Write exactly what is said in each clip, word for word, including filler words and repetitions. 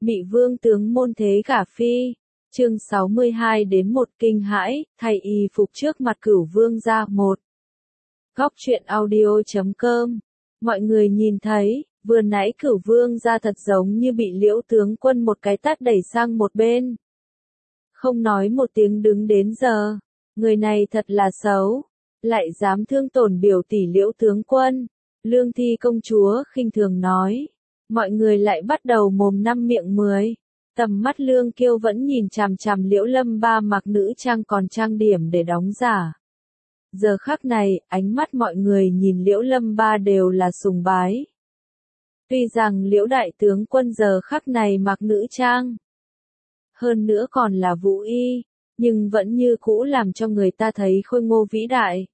Mị vương tướng môn thế gả phi. Chương sáu mươi hai đến một kinh hãi, thay y phục trước mặt Cửu Vương gia một. Góc truyện audio chấm com. Mọi người nhìn thấy, vừa nãy Cửu Vương gia thật giống như bị Liễu tướng quân một cái tát đẩy sang một bên. Không nói một tiếng đứng đến giờ, người này thật là xấu, lại dám thương tổn biểu tỷ Liễu tướng quân. Lương Thi công chúa khinh thường nói. Mọi người lại bắt đầu mồm năm miệng mười. Tầm mắt Lương Kiêu vẫn nhìn chằm chằm Liễu Lâm Ba mặc nữ trang còn trang điểm để đóng giả. Giờ khắc này, ánh mắt mọi người nhìn Liễu Lâm Ba đều là sùng bái. Tuy rằng Liễu đại tướng quân giờ khắc này mặc nữ trang, hơn nữa còn là vũ y, nhưng vẫn như cũ làm cho người ta thấy khôi ngô vĩ đại.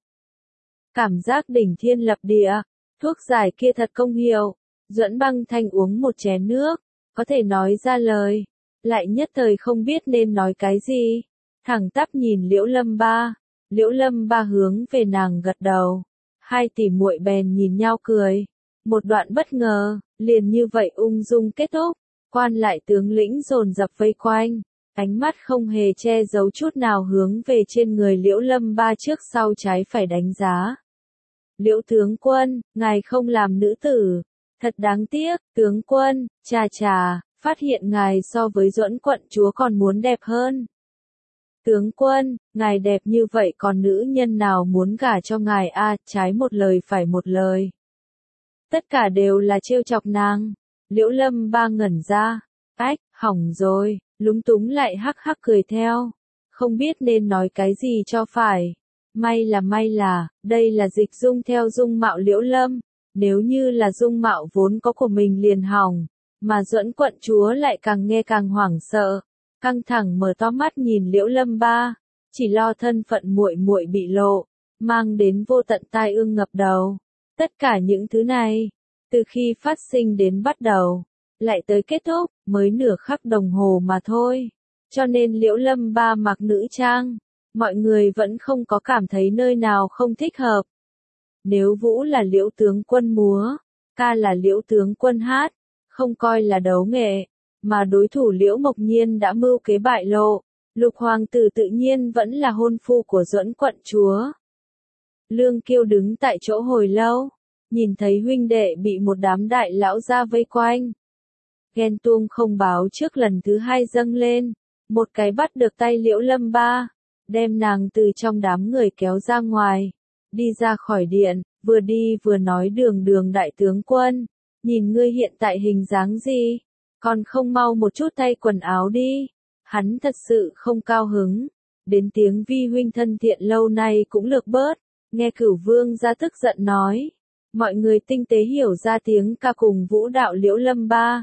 Cảm giác đỉnh thiên lập địa, thuốc giải kia thật công hiệu. Duẫn Băng Thanh uống một chén nước, có thể nói ra lời, lại nhất thời không biết nên nói cái gì. Thẳng tắp nhìn Liễu Lâm Ba, Liễu Lâm Ba hướng về nàng gật đầu. Hai tỷ muội bèn nhìn nhau cười. Một đoạn bất ngờ, liền như vậy ung dung kết thúc. Quan lại tướng lĩnh dồn dập vây quanh, ánh mắt không hề che giấu chút nào hướng về trên người Liễu Lâm Ba trước sau trái phải đánh giá. Liễu tướng quân, ngài không làm nữ tử. Thật đáng tiếc, tướng quân, chà chà, phát hiện ngài so với Duẫn quận chúa còn muốn đẹp hơn. Tướng quân, ngài đẹp như vậy còn nữ nhân nào muốn gả cho ngài a? À, trái một lời phải một lời. Tất cả đều là trêu chọc nàng. Liễu Lâm Ba ngẩn ra, ách, hỏng rồi, lúng túng lại hắc hắc cười theo. Không biết nên nói cái gì cho phải. May là may là, đây là dịch dung theo dung mạo Liễu Lâm. Nếu như là dung mạo vốn có của mình liền hỏng, mà Duẫn quận chúa lại càng nghe càng hoảng sợ, căng thẳng mở to mắt nhìn Liễu Lâm Ba, chỉ lo thân phận muội muội bị lộ, mang đến vô tận tai ương ngập đầu. Tất cả những thứ này, từ khi phát sinh đến bắt đầu, lại tới kết thúc, mới nửa khắc đồng hồ mà thôi. Cho nên Liễu Lâm Ba mặc nữ trang, mọi người vẫn không có cảm thấy nơi nào không thích hợp. Nếu vũ là Liễu tướng quân múa, ca là Liễu tướng quân hát, không coi là đấu nghệ, mà đối thủ Liễu Mộc Nhiên đã mưu kế bại lộ, Lục hoàng tử tự nhiên vẫn là hôn phu của Duẫn quận chúa. Lương Kiêu đứng tại chỗ hồi lâu, nhìn thấy huynh đệ bị một đám đại lão gia vây quanh. Ghen tuông không báo trước lần thứ hai dâng lên, một cái bắt được tay Liễu Lâm Ba, đem nàng từ trong đám người kéo ra ngoài. Đi ra khỏi điện, vừa đi vừa nói đường đường đại tướng quân, nhìn ngươi hiện tại hình dáng gì, còn không mau một chút thay quần áo đi. Hắn thật sự không cao hứng, đến tiếng vi huynh thân thiện lâu nay cũng lược bớt, nghe Cửu Vương gia tức giận nói. Mọi người tinh tế hiểu ra tiếng ca cùng vũ đạo Liễu Lâm Ba.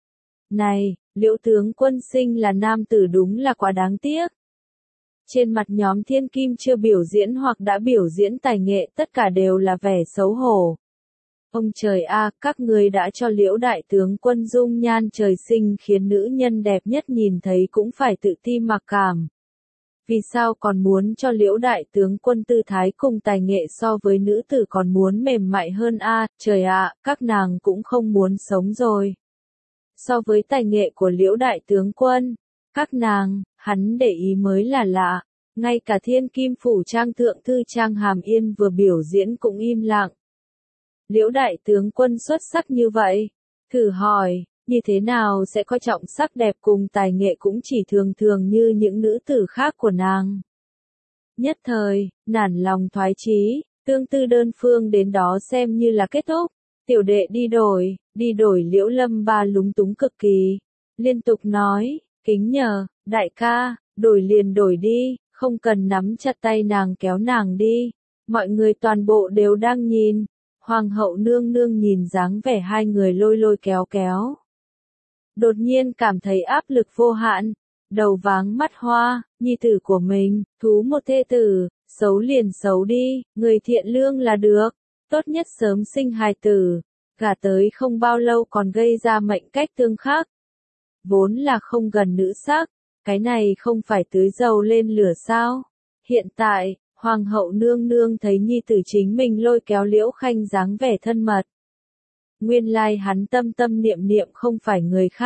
Này, Liễu tướng quân sinh là nam tử đúng là quá đáng tiếc. Trên mặt nhóm thiên kim chưa biểu diễn hoặc đã biểu diễn tài nghệ tất cả đều là vẻ xấu hổ. Ông trời a, các ngươi đã cho Liễu đại tướng quân dung nhan trời sinh khiến nữ nhân đẹp nhất nhìn thấy cũng phải tự ti mặc cảm. Vì sao còn muốn cho Liễu đại tướng quân tư thái cùng tài nghệ so với nữ tử còn muốn mềm mại hơn a? À, trời ạ, các nàng cũng không muốn sống rồi. So với tài nghệ của Liễu đại tướng quân, các nàng, hắn để ý mới là lạ, ngay cả thiên kim phủ trang thượng thư Trang Hàm Yên vừa biểu diễn cũng im lặng. Liễu đại tướng quân xuất sắc như vậy, thử hỏi, như thế nào sẽ coi trọng sắc đẹp cùng tài nghệ cũng chỉ thường thường như những nữ tử khác của nàng. Nhất thời, nản lòng thoái chí, tương tư đơn phương đến đó xem như là kết thúc, tiểu đệ đi đổi, đi đổi Liễu Lâm Ba lúng túng cực kỳ, liên tục nói, kính nhờ, đại ca, đổi liền đổi đi, không cần nắm chặt tay nàng kéo nàng đi, mọi người toàn bộ đều đang nhìn, hoàng hậu nương nương nhìn dáng vẻ hai người lôi lôi kéo kéo. Đột nhiên cảm thấy áp lực vô hạn, đầu váng mắt hoa, nhi tử của mình, thú một thê tử, xấu liền xấu đi, người thiện lương là được, tốt nhất sớm sinh hài tử, gả tới không bao lâu còn gây ra mệnh cách tương khắc. Vốn là không gần nữ sắc, cái này không phải tưới dầu lên lửa sao? Hiện tại, hoàng hậu nương nương thấy nhi tử chính mình lôi kéo Liễu Khanh dáng vẻ thân mật. Nguyên lai hắn tâm tâm niệm niệm không phải người khác,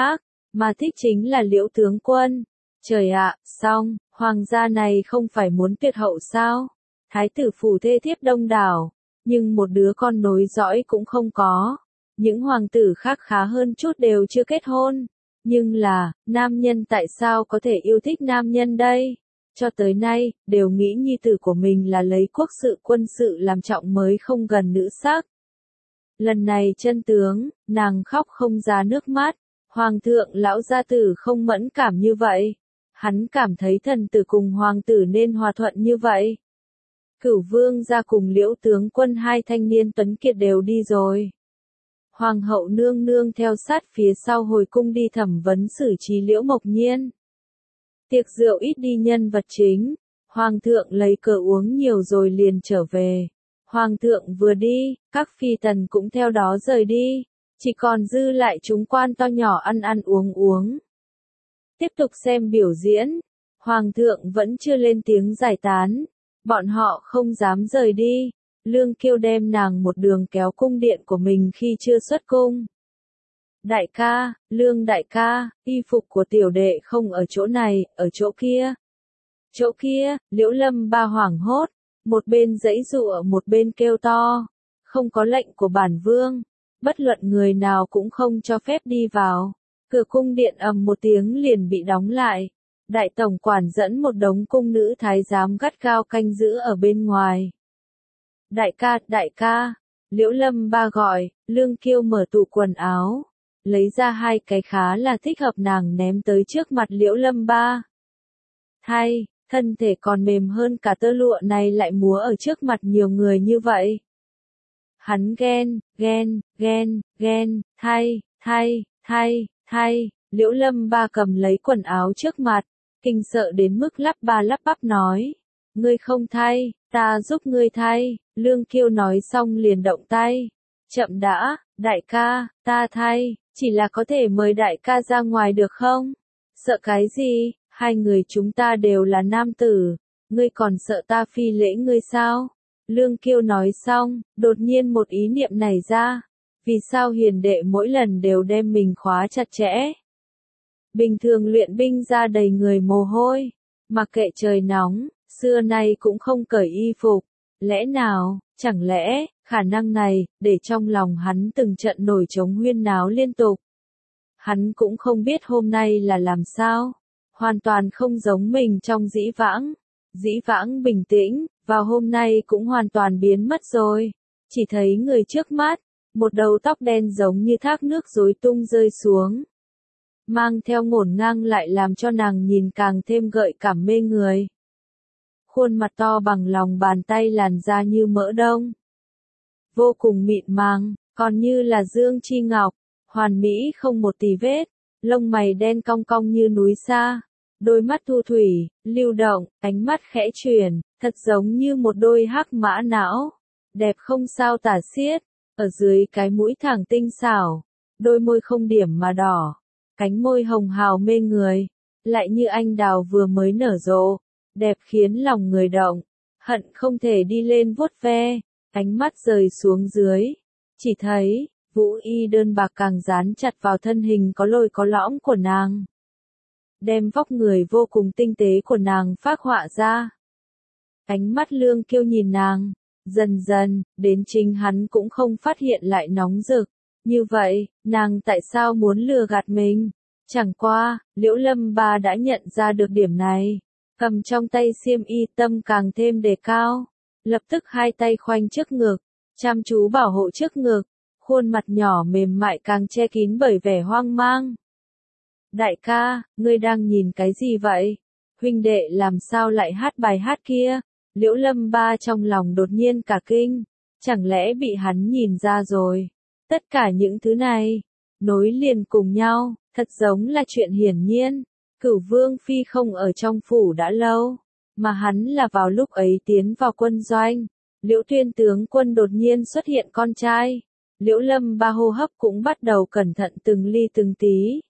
mà thích chính là Liễu tướng quân. Trời ạ, xong, hoàng gia này không phải muốn tuyệt hậu sao? Thái tử phủ thê thiếp đông đảo, nhưng một đứa con nối dõi cũng không có. Những hoàng tử khác khá hơn chút đều chưa kết hôn. Nhưng là, nam nhân tại sao có thể yêu thích nam nhân đây? Cho tới nay, đều nghĩ nhi tử của mình là lấy quốc sự quân sự làm trọng mới không gần nữ sắc. Lần này chân tướng, nàng khóc không ra nước mắt. Hoàng thượng lão gia tử không mẫn cảm như vậy. Hắn cảm thấy thần tử cùng hoàng tử nên hòa thuận như vậy. Cửu vương gia cùng Liễu tướng quân hai thanh niên tuấn kiệt đều đi rồi. Hoàng hậu nương nương theo sát phía sau hồi cung đi thẩm vấn xử trí Liễu Mộc Nhiên. Tiệc rượu ít đi nhân vật chính, hoàng thượng lấy cờ uống nhiều rồi liền trở về. Hoàng thượng vừa đi, các phi tần cũng theo đó rời đi, chỉ còn dư lại chúng quan to nhỏ ăn ăn uống uống. Tiếp tục xem biểu diễn, hoàng thượng vẫn chưa lên tiếng giải tán, bọn họ không dám rời đi. Lương Kiêu đem nàng một đường kéo cung điện của mình khi chưa xuất cung. Đại ca, Lương đại ca, y phục của tiểu đệ không ở chỗ này, ở chỗ kia. Chỗ kia, Liễu Lâm Ba hoảng hốt, một bên giãy giụa một bên kêu to. Không có lệnh của bản vương, bất luận người nào cũng không cho phép đi vào. Cửa cung điện ầm một tiếng liền bị đóng lại. Đại tổng quản dẫn một đống cung nữ thái giám gắt gao canh giữ ở bên ngoài. Đại ca, đại ca, Liễu Lâm Ba gọi, Lương Kiêu mở tủ quần áo, lấy ra hai cái khá là thích hợp nàng ném tới trước mặt Liễu Lâm Ba. Thay, thân thể còn mềm hơn cả tơ lụa này lại múa ở trước mặt nhiều người như vậy. Hắn ghen, ghen, ghen, ghen, thay, thay, thay, thay, Liễu Lâm Ba cầm lấy quần áo trước mặt, kinh sợ đến mức lắp ba lắp bắp nói. Ngươi không thay, ta giúp ngươi thay. Lương Kiêu nói xong liền động tay. Chậm đã, đại ca, ta thay, chỉ là có thể mời đại ca ra ngoài được không? Sợ cái gì, hai người chúng ta đều là nam tử, ngươi còn sợ ta phi lễ ngươi sao? Lương Kiêu nói xong, đột nhiên một ý niệm nảy ra. Vì sao hiền đệ mỗi lần đều đem mình khóa chặt chẽ? Bình thường luyện binh ra đầy người mồ hôi, mặc kệ trời nóng, xưa nay cũng không cởi y phục. Lẽ nào, chẳng lẽ, khả năng này, để trong lòng hắn từng trận nổi trống huyên náo liên tục. Hắn cũng không biết hôm nay là làm sao. Hoàn toàn không giống mình trong dĩ vãng. Dĩ vãng bình tĩnh, vào hôm nay cũng hoàn toàn biến mất rồi. Chỉ thấy người trước mắt, một đầu tóc đen giống như thác nước rối tung rơi xuống. Mang theo ngổn ngang lại làm cho nàng nhìn càng thêm gợi cảm mê người. Khuôn mặt to bằng lòng bàn tay làn da như mỡ đông. Vô cùng mịn màng, còn như là dương chi ngọc, hoàn mỹ không một tì vết, lông mày đen cong cong như núi sa, đôi mắt thu thủy, lưu động, ánh mắt khẽ chuyển, thật giống như một đôi hắc mã não, đẹp không sao tả xiết, ở dưới cái mũi thẳng tinh xảo, đôi môi không điểm mà đỏ, cánh môi hồng hào mê người, lại như anh đào vừa mới nở rộ. Đẹp khiến lòng người động, hận không thể đi lên vuốt ve, ánh mắt rời xuống dưới, chỉ thấy, vũ y đơn bạc càng dán chặt vào thân hình có lồi có lõm của nàng. Đem vóc người vô cùng tinh tế của nàng phác họa ra. Ánh mắt Lương Kiêu nhìn nàng, dần dần, đến chính hắn cũng không phát hiện lại nóng rực. Như vậy, nàng tại sao muốn lừa gạt mình? Chẳng qua, Liễu Lâm Ba đã nhận ra được điểm này. Cầm trong tay xiêm y tâm càng thêm đề cao, lập tức hai tay khoanh trước ngực, chăm chú bảo hộ trước ngực, khuôn mặt nhỏ mềm mại càng che kín bởi vẻ hoang mang. Đại ca, ngươi đang nhìn cái gì vậy? Huynh đệ làm sao lại hát bài hát kia? Liễu Lâm Ba trong lòng đột nhiên cả kinh, chẳng lẽ bị hắn nhìn ra rồi? Tất cả những thứ này, nối liền cùng nhau, thật giống là chuyện hiển nhiên. Cửu Vương Phi không ở trong phủ đã lâu, mà hắn là vào lúc ấy tiến vào quân doanh. Liễu Tuyên tướng quân đột nhiên xuất hiện con trai. Liễu Lâm Ba hô hấp cũng bắt đầu cẩn thận từng ly từng tí.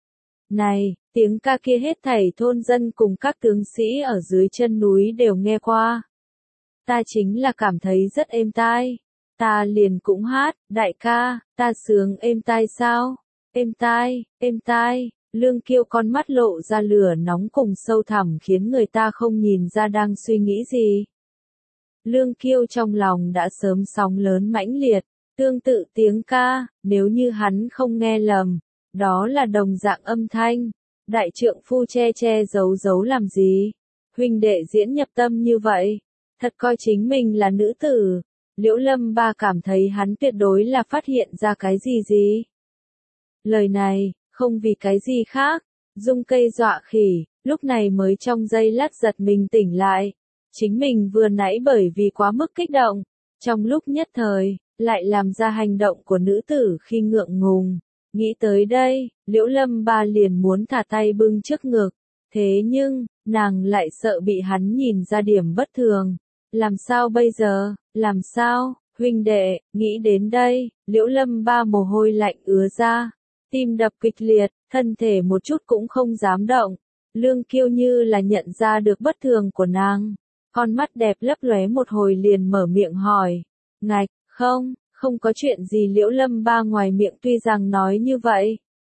Này, tiếng ca kia hết thảy thôn dân cùng các tướng sĩ ở dưới chân núi đều nghe qua. Ta chính là cảm thấy rất êm tai. Ta liền cũng hát, đại ca, ta sướng êm tai sao? Êm tai, êm tai, Lương Kiêu con mắt lộ ra lửa nóng cùng sâu thẳm khiến người ta không nhìn ra đang suy nghĩ gì. Lương Kiêu trong lòng đã sớm sóng lớn mãnh liệt, tương tự tiếng ca, nếu như hắn không nghe lầm, đó là đồng dạng âm thanh. Đại trượng phu che che giấu giấu làm gì? Huynh đệ diễn nhập tâm như vậy, thật coi chính mình là nữ tử. Liễu Lâm Ba cảm thấy hắn tuyệt đối là phát hiện ra cái gì gì. Lời này, không vì cái gì khác, dung cây dọa khỉ, lúc này mới trong giây lát giật mình tỉnh lại. Chính mình vừa nãy bởi vì quá mức kích động, trong lúc nhất thời, lại làm ra hành động của nữ tử khi ngượng ngùng. Nghĩ tới đây, Liễu Lâm Ba liền muốn thả tay bưng trước ngực, thế nhưng, nàng lại sợ bị hắn nhìn ra điểm bất thường. Làm sao bây giờ, làm sao, huynh đệ, nghĩ đến đây, Liễu Lâm Ba mồ hôi lạnh ứa ra, tim đập kịch liệt, thân thể một chút cũng không dám động. Lương Kiêu như là nhận ra được bất thường của nàng, con mắt đẹp lấp lóe một hồi liền mở miệng hỏi, ngạch, không, không có chuyện gì. Liễu Lâm Ba ngoài miệng tuy rằng nói như vậy.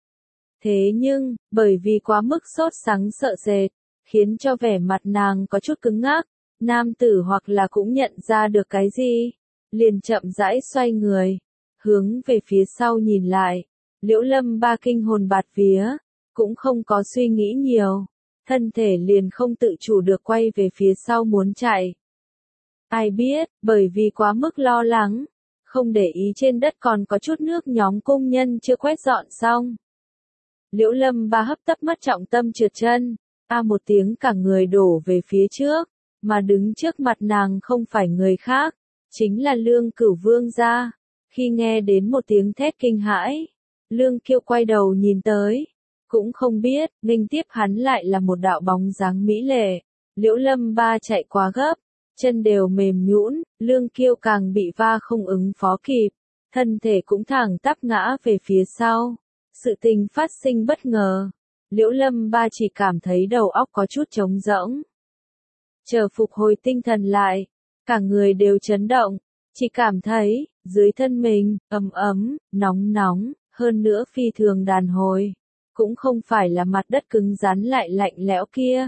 Thế nhưng, bởi vì quá mức sốt sắng sợ sệt, khiến cho vẻ mặt nàng có chút cứng ngắc, nam tử hoặc là cũng nhận ra được cái gì, liền chậm rãi xoay người, hướng về phía sau nhìn lại. Liễu Lâm Ba kinh hồn bạt vía, cũng không có suy nghĩ nhiều, thân thể liền không tự chủ được quay về phía sau muốn chạy. Ai biết, bởi vì quá mức lo lắng, không để ý trên đất còn có chút nước nhóm công nhân chưa quét dọn xong. Liễu Lâm Ba hấp tấp mất trọng tâm trượt chân, a một tiếng cả người đổ về phía trước, mà đứng trước mặt nàng không phải người khác, chính là Lương Cửu Vương gia. Khi nghe đến một tiếng thét kinh hãi, Lương Kiêu quay đầu nhìn tới, cũng không biết, nghênh tiếp hắn lại là một đạo bóng dáng mỹ lệ. Liễu Lâm Ba chạy quá gấp, chân đều mềm nhũn, Lương Kiêu càng bị va không ứng phó kịp, thân thể cũng thẳng tắp ngã về phía sau. Sự tình phát sinh bất ngờ, Liễu Lâm Ba chỉ cảm thấy đầu óc có chút trống rỗng. Chờ phục hồi tinh thần lại, cả người đều chấn động, chỉ cảm thấy, dưới thân mình, ấm ấm, nóng nóng, hơn nữa phi thường đàn hồi. Cũng không phải là mặt đất cứng rắn lại lạnh lẽo kia,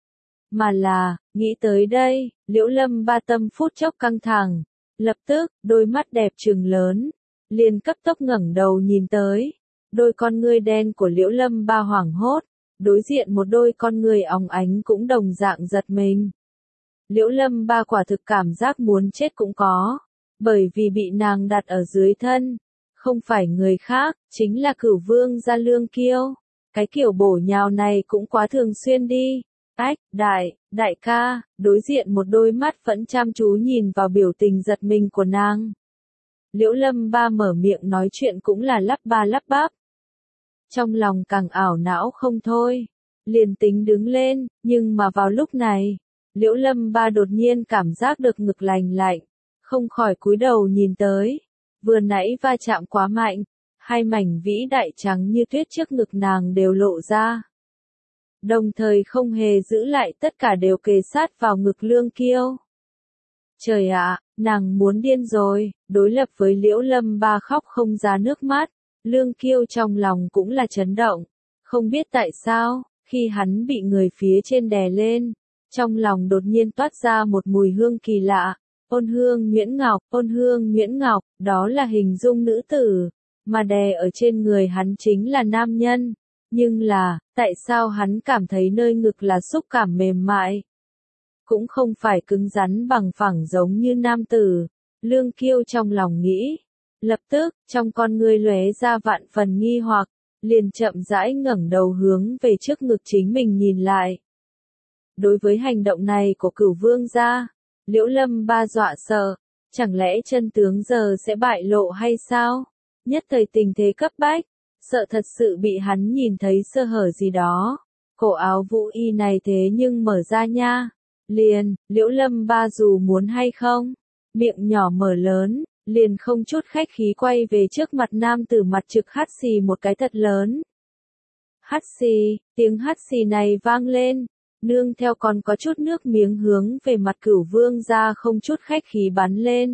mà là, nghĩ tới đây, Liễu Lâm Ba tâm phút chốc căng thẳng, lập tức, đôi mắt đẹp trừng lớn, liền cấp tốc ngẩng đầu nhìn tới. Đôi con ngươi đen của Liễu Lâm Ba hoảng hốt, đối diện một đôi con ngươi óng ánh cũng đồng dạng giật mình. Liễu Lâm Ba quả thực cảm giác muốn chết cũng có, bởi vì bị nàng đặt ở dưới thân, không phải người khác, chính là Cửu Vương gia Lương Kiêu. Cái kiểu bổ nhào này cũng quá thường xuyên đi. Ách, đại, đại ca, đối diện một đôi mắt vẫn chăm chú nhìn vào biểu tình giật mình của nàng. Liễu Lâm Ba mở miệng nói chuyện cũng là lắp ba lắp bắp. Trong lòng càng ảo não không thôi, liền tính đứng lên, nhưng mà vào lúc này, Liễu Lâm Ba đột nhiên cảm giác được ngực lành lạnh, không khỏi cúi đầu nhìn tới, vừa nãy va chạm quá mạnh, hai mảnh vĩ đại trắng như tuyết trước ngực nàng đều lộ ra. Đồng thời không hề giữ lại tất cả đều kề sát vào ngực Lương Kiêu. Trời ạ, nàng muốn điên rồi, đối lập với Liễu Lâm Ba khóc không ra nước mắt. Lương Kiêu trong lòng cũng là chấn động, không biết tại sao, khi hắn bị người phía trên đè lên, trong lòng đột nhiên toát ra một mùi hương kỳ lạ, ôn hương nhuyễn ngọc, ôn hương nhuyễn ngọc, đó là hình dung nữ tử, mà đè ở trên người hắn chính là nam nhân, nhưng là, tại sao hắn cảm thấy nơi ngực là xúc cảm mềm mại, cũng không phải cứng rắn bằng phẳng giống như nam tử. Lương Kiêu trong lòng nghĩ. Lập tức, trong con ngươi lóe ra vạn phần nghi hoặc, liền chậm rãi ngẩng đầu hướng về trước ngực chính mình nhìn lại. Đối với hành động này của Cửu Vương gia, Liễu Lâm Ba dọa sợ, chẳng lẽ chân tướng giờ sẽ bại lộ hay sao? Nhất thời tình thế cấp bách, sợ thật sự bị hắn nhìn thấy sơ hở gì đó. Cổ áo vũ y này thế nhưng mở ra nha. Liền, Liễu Lâm Ba dù muốn hay không, miệng nhỏ mở lớn, liền không chút khách khí quay về trước mặt nam tử mặt trực hắt xì một cái thật lớn. Hắt xì, tiếng hắt xì này vang lên, nương theo còn có chút nước miếng hướng về mặt Cửu Vương gia không chút khách khí bắn lên.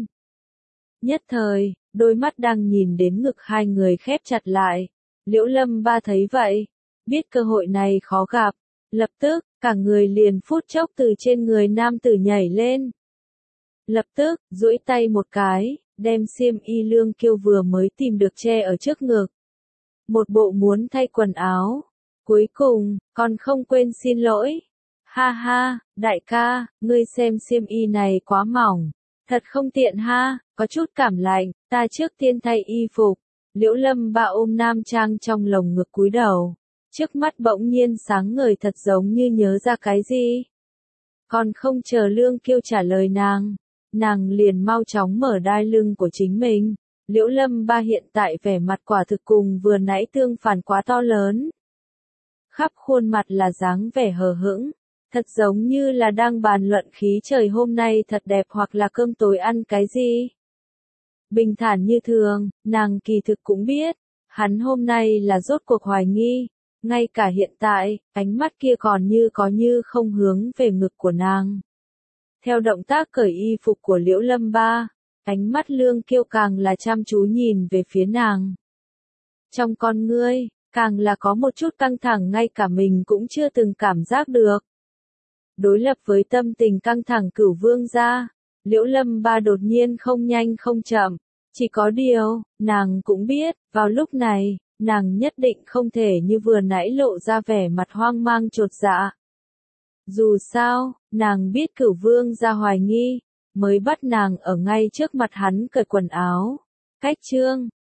Nhất thời, đôi mắt đang nhìn đến ngực hai người khép chặt lại. Liễu Lâm Ba thấy vậy, biết cơ hội này khó gặp, lập tức, cả người liền phút chốc từ trên người nam tử nhảy lên. Lập tức, duỗi tay một cái, đem xiêm y Lương Kiêu vừa mới tìm được che ở trước ngực. Một bộ muốn thay quần áo. Cuối cùng, còn không quên xin lỗi. Ha ha, đại ca, ngươi xem xiêm y này quá mỏng. Thật không tiện ha, có chút cảm lạnh, ta trước tiên thay y phục. Liễu Lâm Ba ôm nam trang trong lồng ngực cúi đầu. Trước mắt bỗng nhiên sáng ngời thật giống như nhớ ra cái gì. Còn không chờ Lương Kiêu trả lời nàng. Nàng liền mau chóng mở đai lưng của chính mình. Liễu Lâm Ba hiện tại vẻ mặt quả thực cùng vừa nãy tương phản quá to lớn. Khắp khuôn mặt là dáng vẻ hờ hững, thật giống như là đang bàn luận khí trời hôm nay thật đẹp hoặc là cơm tối ăn cái gì. Bình thản như thường, nàng kỳ thực cũng biết, hắn hôm nay là rốt cuộc hoài nghi, ngay cả hiện tại, ánh mắt kia còn như có như không hướng về ngực của nàng. Theo động tác cởi y phục của Liễu Lâm Ba, ánh mắt Lương Kiêu càng là chăm chú nhìn về phía nàng. Trong con ngươi, càng là có một chút căng thẳng ngay cả mình cũng chưa từng cảm giác được. Đối lập với tâm tình căng thẳng Cửu Vương gia, Liễu Lâm Ba đột nhiên không nhanh không chậm, chỉ có điều, nàng cũng biết, vào lúc này, nàng nhất định không thể như vừa nãy lộ ra vẻ mặt hoang mang chột dạ. Dù sao, nàng biết Cửu Vương gia hoài nghi, mới bắt nàng ở ngay trước mặt hắn cởi quần áo. Cách chương